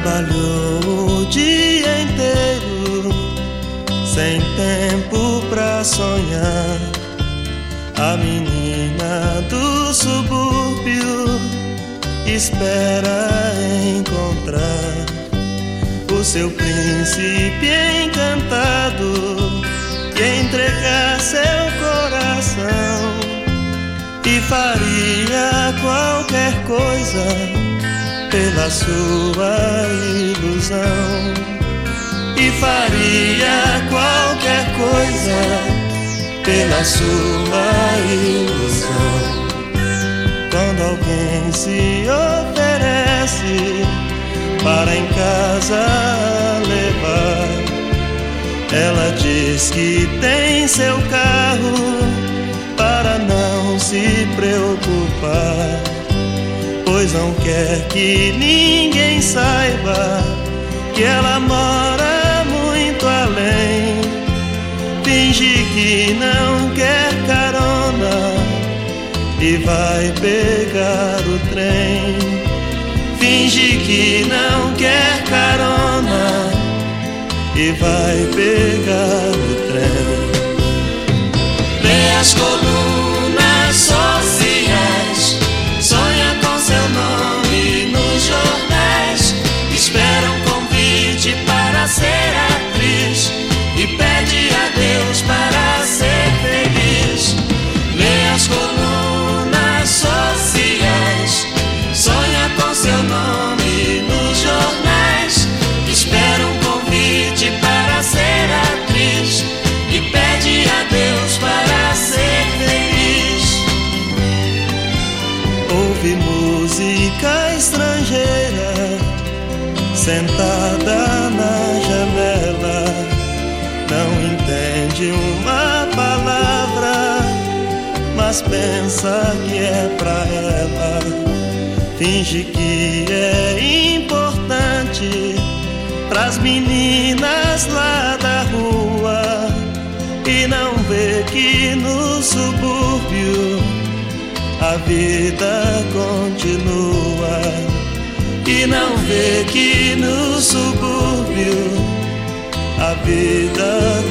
Trabalhou o dia inteiro, sem tempo pra sonhar. A menina do subúrbio espera encontrar o seu príncipe encantado e entregar seu coração. E faria qualquer coisa pela sua ilusão. E faria qualquer coisa pela sua ilusão. Quando alguém se oferece para em casa levar, ela diz que tem seu carro para não se preocupar, pois não quer que ninguém saiba que ela mora muito além. Finge que não quer carona e vai pegar o trem. Finge que não quer carona e vai pegar o trem. Lê as colunas sociais, sonha com seu nome nos jornais, espera um convite para ser atriz e pede a Deus para ser feliz. Lê as colunas sociais, sonha com seu nome nos jornais, espera um convite para ser atriz e pede a Deus para ser feliz. Ouve música estrangeira sentada na janela, não entende uma palavra, mas pensa que é pra ela. Finge que é importante pras meninas lá da rua e não vê que no subúrbio a vida continua. E não vê que no subúrbio a vida